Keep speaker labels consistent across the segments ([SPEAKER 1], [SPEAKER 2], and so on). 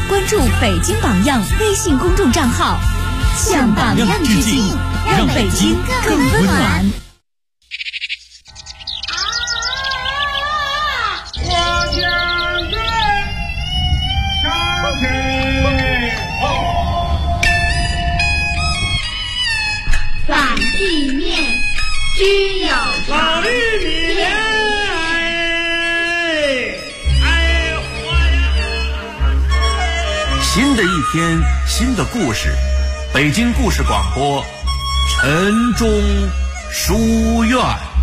[SPEAKER 1] 关注北京榜样微信公众账号，向榜样致敬，让北京更温暖。
[SPEAKER 2] 反地面只有
[SPEAKER 3] 老玉米莲，
[SPEAKER 4] 新的一天，新的故事，北京故事广播，晨钟书院。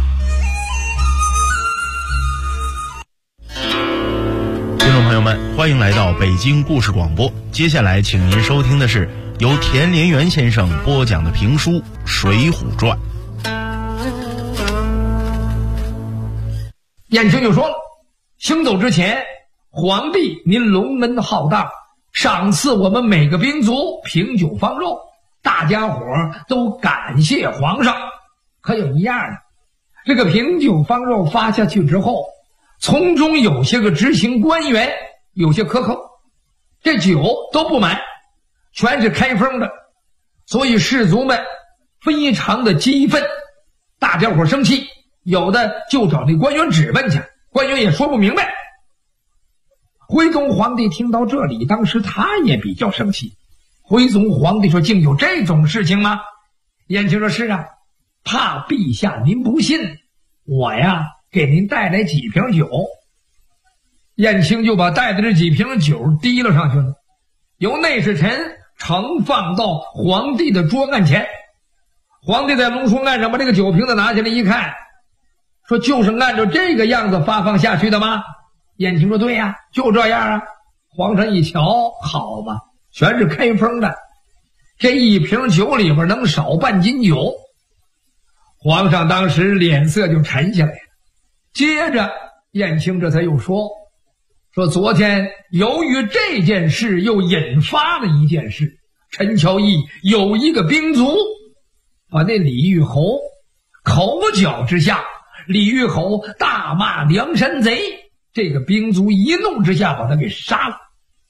[SPEAKER 5] 听众朋友们，欢迎来到北京故事广播。接下来，请您收听的是由田连元先生播讲的评书《水浒传》。
[SPEAKER 6] 燕青就说了，行走之前，皇帝您龙恩浩荡，赏赐我们每个兵卒瓶酒方肉，大家伙都感谢皇上。可有一样呢，这个瓶酒方肉发下去之后，从中有些个执行官员有些克扣，这酒都不买，全是开封的，所以士卒们非常的激愤，大家伙生气，有的就找那官员质问去，官员也说不明白。徽宗皇帝听到这里，当时他也比较生气。徽宗皇帝说：“竟有这种事情吗？”燕青说：“是啊，怕陛下您不信，我呀给您带来几瓶酒。”燕青就把带的这几瓶酒提了上去了，由内侍臣盛放到皇帝的桌案前。皇帝在龙书案上把这个酒瓶子拿起来一看，说：“就是按照这个样子发放下去的吗？”燕青说：“对呀，就这样啊。”皇上一瞧，好吧，全是开封的，这一瓶酒里边能少半斤酒。皇上当时脸色就沉下来了。接着燕青这才又说昨天由于这件事又引发了一件事，陈乔义有一个兵卒把那李玉侯口角之下，李玉侯大骂梁山贼，这个兵卒一怒之下把他给杀了。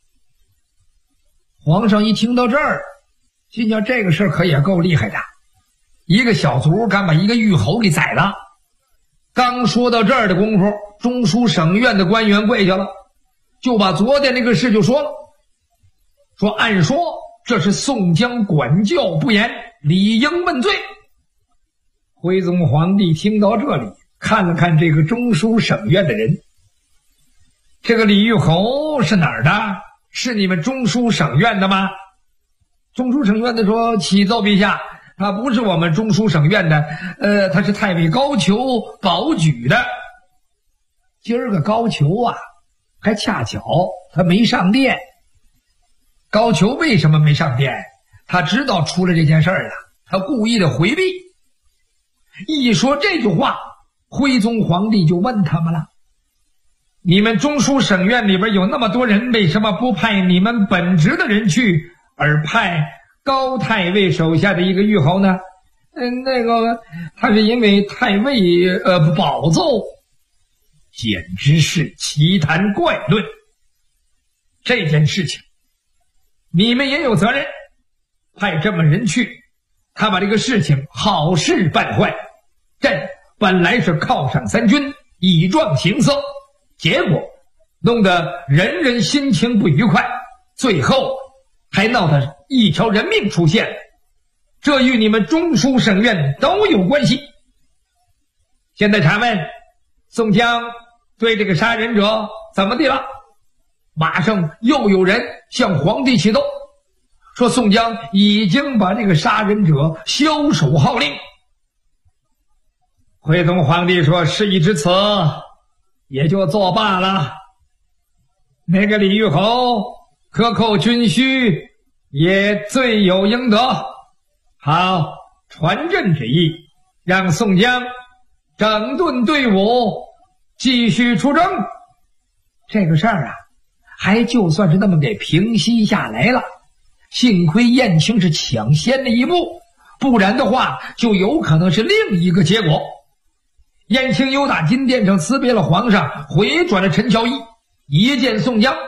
[SPEAKER 6] 皇上一听到这儿，心想这个事可也够厉害的，一个小卒敢把一个玉侯给宰了。刚说到这儿的功夫，中书省院的官员跪下了，就把昨天那个事就说了，说按说这是宋江管教不严，理应问罪。徽宗皇帝听到这里，看了看这个中书省院的人，这个李玉侯是哪儿的？是你们中书省院的吗？中书省院的说：“启奏陛下，他不是我们中书省院的，他是太尉高俅保举的。”今儿个高俅啊，还恰巧他没上殿。高俅为什么没上殿？他知道出了这件事儿了，他故意的回避。一说这句话，徽宗皇帝就问他们了：“你们中书省院里边有那么多人，为什么不派你们本职的人去，而派高太尉手下的一个玉侯呢？”他是因为太尉保奏。简直是奇谈怪论。这件事情你们也有责任，派这么人去，他把这个事情好事办坏。朕本来是犒赏三军，以壮形色，结果弄得人人心情不愉快，最后还闹得一条人命出现了，这与你们中书省院都有关系。现在查问宋江对这个杀人者怎么地了？马上又有人向皇帝启奏，说宋江已经把这个杀人者枭首号令。徽宗皇帝说：“事已至此，也就作罢了。那个李玉侯克扣军需，也罪有应得。好，传朕旨意，让宋江整顿队伍，继续出征。”这个事儿啊，还就算是那么给平息下来了。幸亏燕青是抢先了一步，不然的话就有可能是另一个结果。燕青又打金殿上辞别了皇上，回转了陈乔义，一见宋江，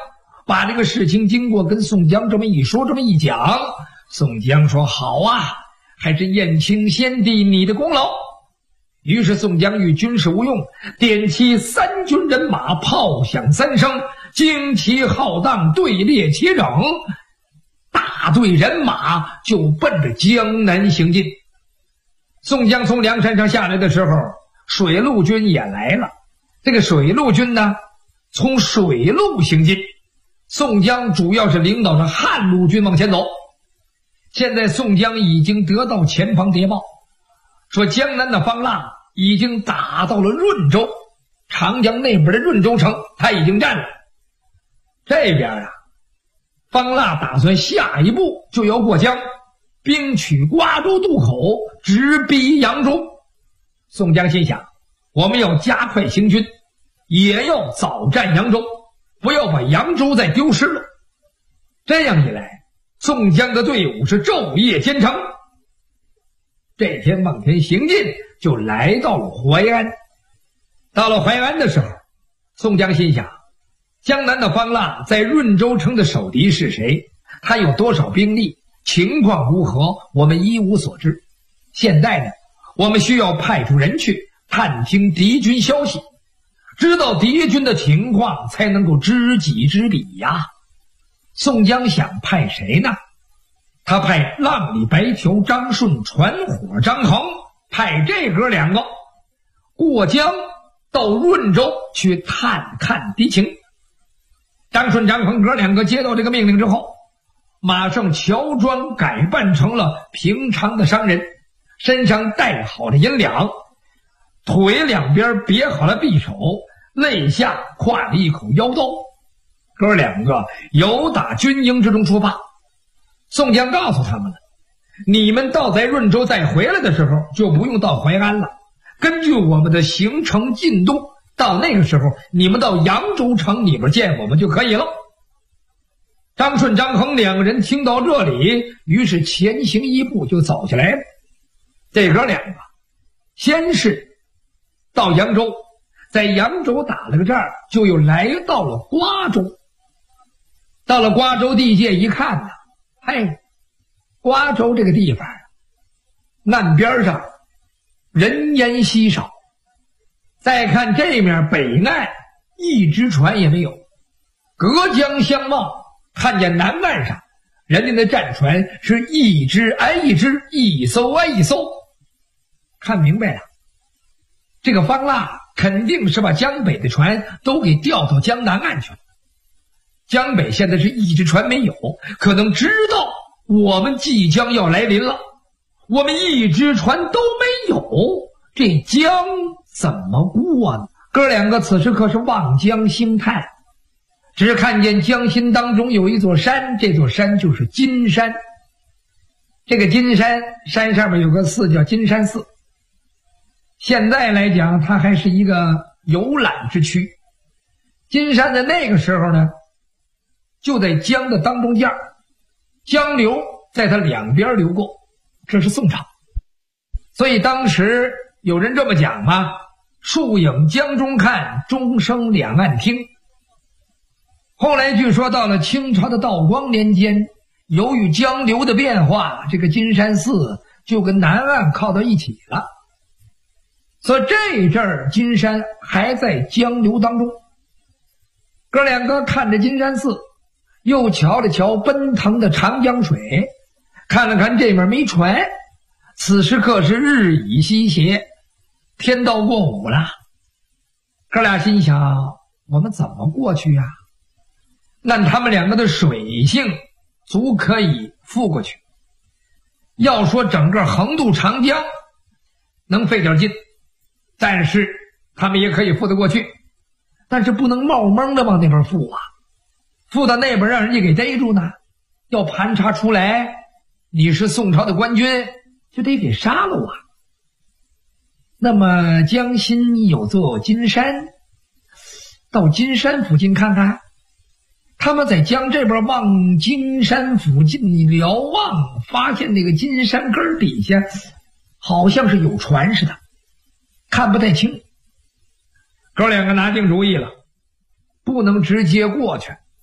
[SPEAKER 6] 把这个事情经过跟宋江这么一说，这么一讲，宋江说好啊，还是燕青先帝你的功劳。于是宋江遇军事无用，点起3军人马，炮响3声，旌旗浩荡，队列齐整，大队人马就奔着江南行进。宋江从梁山上下来的时候，水陆军也来了。这个水陆军呢，从水路行进，宋江主要是领导着汉陆军往前走。现在宋江已经得到前方谍报，说江南的方腊已经打到了润州，长江那边的润州城他已经占了。这边啊，方腊打算下一步就要过江，兵取瓜州渡口，直逼扬州。宋江心想，我们要加快行军，也要早占扬州，不要把扬州再丢失了。这样一来，宋江的队伍是昼夜兼程。这天往前行进，就来到了淮安。到了淮安的时候，宋江心想，江南的方腊在润州城的守敌是谁，他有多少兵力，情况如何，我们一无所知。现在呢，我们需要派出人去探听敌军消息，知道敌军的情况，才能够知己知彼呀。宋江想派谁呢？他派浪里白条张顺、传火张衡，派这哥2个过江到润州去探看敌情。张顺、张衡哥2个接到这个命令之后，马上乔装改扮成了平常的商人，身上带好了银两，腿两边别好了匕首，肋下挎了一口腰刀。哥2个由打军营之中出发。宋江告诉他们了，你们到在润州再回来的时候，就不用到淮安了，根据我们的行程进度，到那个时候你们到扬州城里边见我们就可以了。张顺、张衡2个人听到这里，于是前行一步就走下来了。这哥2个先是到扬州，在扬州打了个战，就又来到了瓜州。到了瓜州地界一看呢，瓜州这个地方岸边上人烟稀少，再看这面北岸一只船也没有，隔江相望，看见南岸上人家的战船是一只挨一只，一艘挨一艘。看明白了，这个方腊肯定是把江北的船都给调到江南岸去了。江北现在是一只船没有，可能知道我们即将要来临了，我们一只船都没有，这江怎么过呢？哥2个此时可是望江兴叹，只看见江心当中有一座山，这座山就是金山。这个金山山上面有个寺叫金山寺，现在来讲它还是一个游览之区。金山的那个时候呢，就在江的当中间，江流在它两边流过，这是宋朝。所以当时有人这么讲嘛，树影江中看，钟声两岸听。后来据说到了清朝的道光年间，由于江流的变化，这个金山寺就跟南岸靠到一起了，所以这阵儿金山还在江流当中。哥2个看着金山寺，又瞧了瞧奔腾的长江水，看了看这面没船，此时可是日已西斜，天到过午了。哥俩心想，我们怎么过去啊？按他们2个的水性足可以覆过去，要说整个横渡长江能费点劲，但是他们也可以覆得过去，但是不能冒蒙的往那边覆啊，覆到那边让人家给逮住呢，要盘查出来你是宋朝的官军，就得给杀了啊。那么江心有座金山，到金山附近看看。他们在江这边往金山附近瞭望，发现那个金山根底下好像是有船似的，看不太清。哥2个拿定主意了，不能直接过去，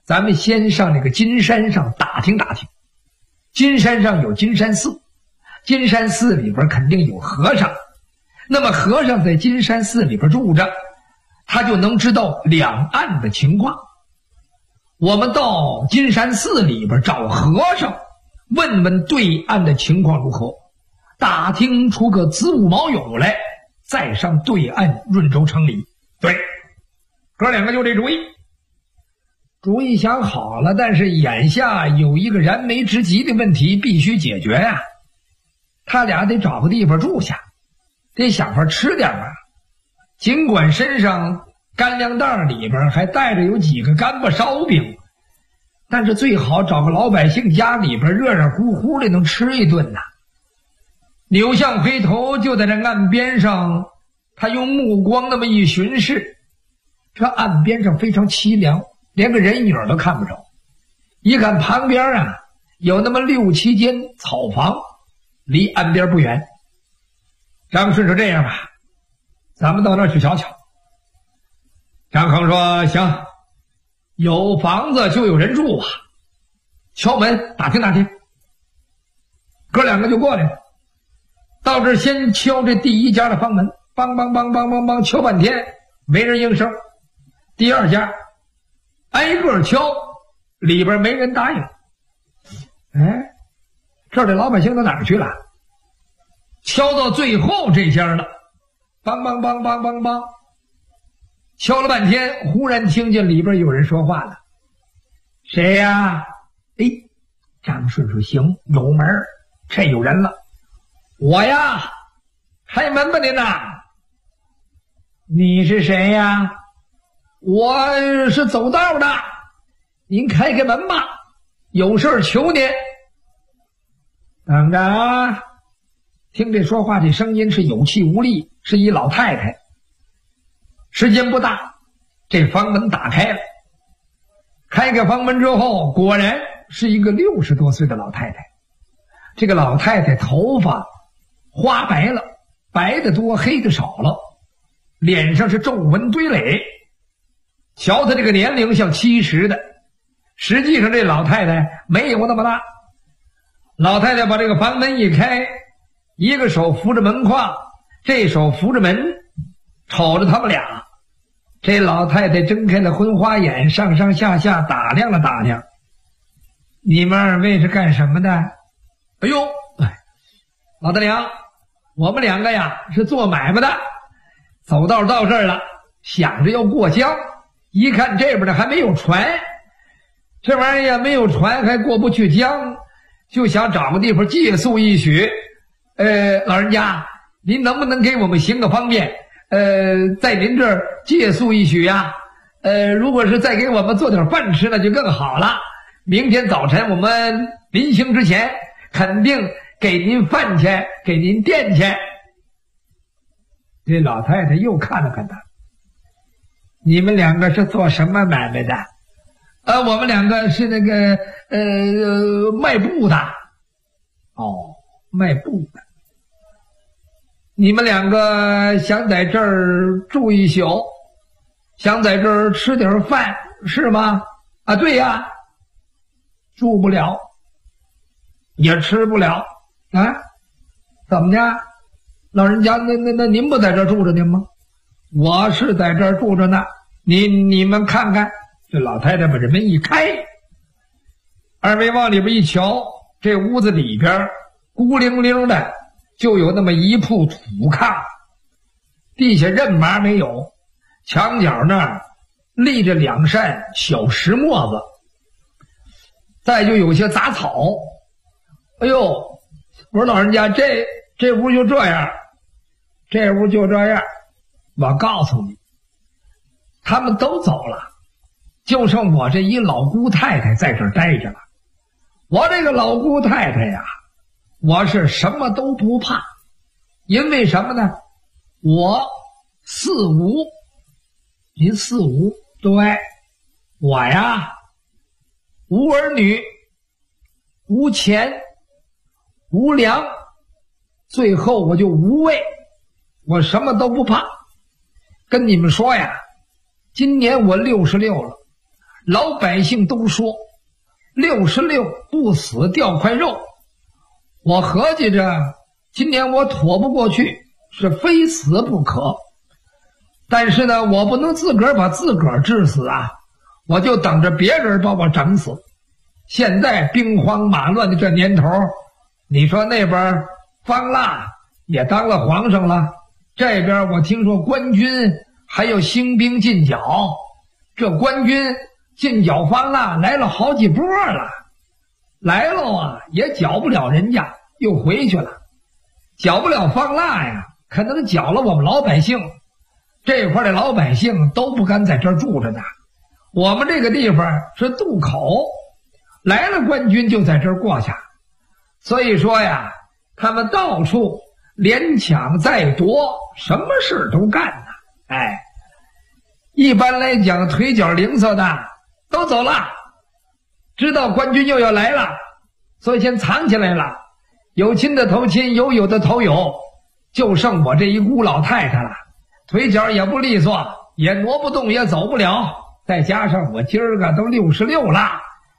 [SPEAKER 6] 咱们先上那个金山上打听打听。金山上有金山寺，金山寺里边肯定有和尚，那么和尚在金山寺里边住着，他就能知道两岸的情况。我们到金山寺里边找和尚，问问对岸的情况如何，打听出个子午卯酉来，再上对岸润州城里。对，哥两个就这主意。主意想好了，但是眼下有一个燃眉之急的问题必须解决呀。他俩得找个地方住下，得想法吃点啊。尽管身上干粮袋里边还带着有几个干巴烧饼，但是最好找个老百姓家里边热热乎乎的能吃一顿呐。柳相回头就在这岸边上，他用目光那么一巡视，这岸边上非常凄凉，连个人影都看不着。一看旁边啊有那么6、7间草房，离岸边不远。张顺说这样吧，咱们到那儿去瞧瞧。张衡说行，有房子就有人住啊，敲门打听打听。哥两个就过来了，到这儿先敲这第一家的房门，梆梆梆梆梆梆敲半天没人应声。第二家挨个敲，里边没人答应。哎，这儿的老百姓到哪儿去了？敲到最后这家了，梆梆梆梆梆梆，敲了半天，忽然听见里边有人说话了。谁呀？哎，张顺说行，有门，这有人了。我呀，开门吧您呐。你是谁呀？我是走道的，您开开门吧，有事求您。等着啊！听这说话这声音是有气无力，是一老太太。时间不大，这房门打开了。开开房门之后，果然是一个60多岁的老太太。这个老太太头发花白了，白的多，黑的少了，脸上是皱纹堆垒。瞧她这个年龄像70的，实际上这老太太没有那么大。老太太把这个房门一开，一个手扶着门框，这手扶着门，瞅着他们俩。这老太太睁开了昏花眼，上上下下打量了打量。你们二位是干什么的？哎呦，老大娘，我们两个呀是做买卖的，走道到这儿了，想着要过江，一看这边的还没有船，这玩意儿也没有船，还过不去江，就想找个地方借宿一宿。老人家，您能不能给我们行个方便？在您这儿借宿一宿呀？如果是再给我们做点饭吃，那就更好了。明天早晨我们临行之前，肯定给您饭钱，给您垫钱。这老太太又看了看他，你们两个是做什么买卖的？我们两个是那个卖布的。哦，卖布的。你们两个想在这儿住一宿，想在这儿吃点饭是吗？啊，对呀。住不了，也吃不了啊？怎么着？老人家，那您不在这儿住着呢吗？我是在这儿住着呢。你们看看，这老太太把这门一开，二位往里边一瞧，这屋子里边孤零零的就有那么一铺土炕，地下任麻没有，墙角那儿立着2扇小石磨子，再就有些杂草。哎呦，我说老人家，这屋就这样，这屋就这样。我告诉你，他们都走了，就剩我这一老姑太太在这儿待着了。我这个老姑太太呀，我是什么都不怕，因为什么呢？我四无。您四无？对，我呀无儿女，无钱，无粮，最后我就无畏，我什么都不怕。跟你们说呀，今年我66了， 老百姓都说66不死掉块肉。我合计着今年我妥不过去，是非死不可。但是呢，我不能自个儿把自个儿治死啊，我就等着别人把我整死。现在兵荒马乱的这年头，你说那边方腊也当了皇上了，这边我听说官军还有兴兵进剿，这官军进剿方腊来了好几波了，来了啊也剿不了人家，又回去了。剿不了方腊呀，可能剿了我们老百姓。这块的老百姓都不敢在这儿住着呢，我们这个地方是渡口，来了官军就在这儿过下。所以说呀，他们到处连抢再夺，什么事都干呢。哎，一般来讲腿脚灵仄的都走了，知道官军又要来了，所以先藏起来了。有亲的投亲，有友的投友，就剩我这一孤老太太了，腿脚也不利索，也挪不动，也走不了。再加上我今儿个都66了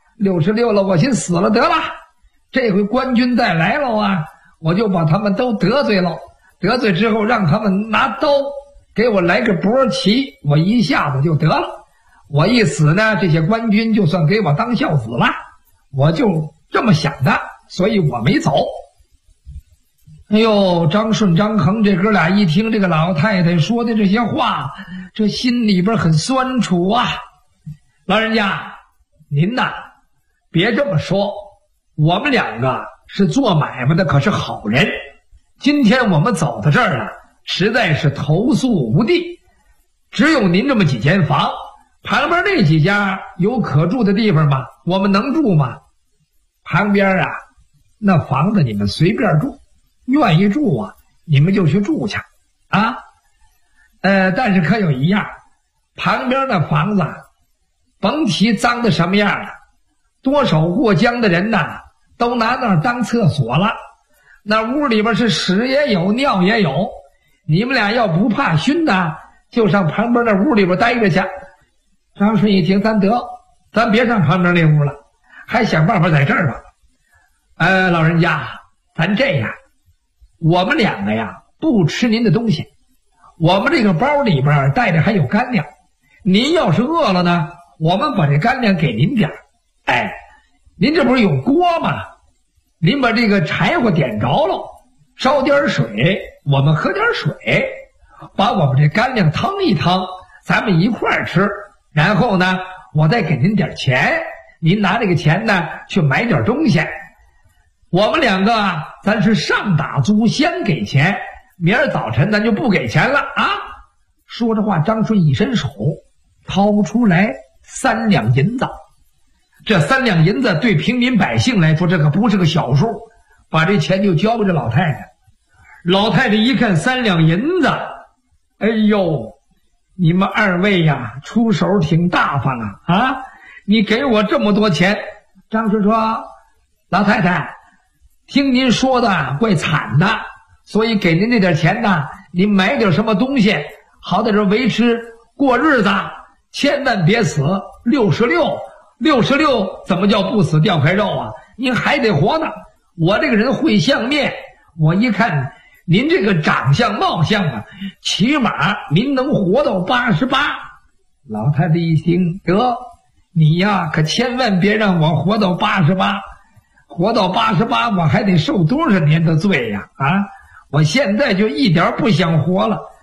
[SPEAKER 6] ，66了，我先死了得了。这回官军再来了啊，我就把他们都得罪了。得罪之后，让他们拿刀给我来个搏旗，我一下子就得了。我一死呢，这些官军就算给我当孝子了，我就这么想的，所以我没走。哎呦，张顺、张衡这哥俩一听这个老太太说的这些话，这心里边很酸楚啊。老人家，您呐，别这么说，我们两个是做买卖的，可是好人。今天我们走到这儿了，实在是投诉无地，只有您这么几间房，旁边那几家有可住的地方吗？我们能住吗？旁边啊，那房子你们随便住，愿意住啊，你们就去住去啊。但是可有一样，旁边那房子甭提脏的什么样了，多少过江的人呐，都拿那儿当厕所了。那屋里边是屎也有，尿也有。你们俩要不怕熏呐，就上旁边那屋里边待着去。张顺一听，咱别上旁边那屋了，还想办法在这儿吧。老人家，咱这样，我们两个呀不吃您的东西，我们这个包里边带着还有干粮，您要是饿了呢，我们把这干粮给您点儿。哎，您这不是有锅吗？您把这个柴火点着了，烧点水，我们喝点水，把我们这干粮腾一腾，咱们一块儿吃。然后呢，我再给您点钱，您拿这个钱呢去买点东西。我们两个咱是上打租先给钱，明儿早晨咱就不给钱了啊！说着话，张顺一伸手掏出来3两银子。这3两银子对平民百姓来说，这可不是个小数，把这钱就交给这老太太。老太太一看3两银子，哎呦，你们二位呀，出手挺大方啊！你给我这么多钱。张顺说，老太太，听您说的怪惨的，所以给您这点钱呢，您买点什么东西，好在这维持过日子，千万别死。66怎么叫不死掉块肉啊？您还得活呢。我这个人会相面，我一看您这个长相貌相啊，起码您能活到88。老太太一听，得，你呀可千万别让我活到88，活到88我还得受多少年的罪呀！我现在就一点不想活了。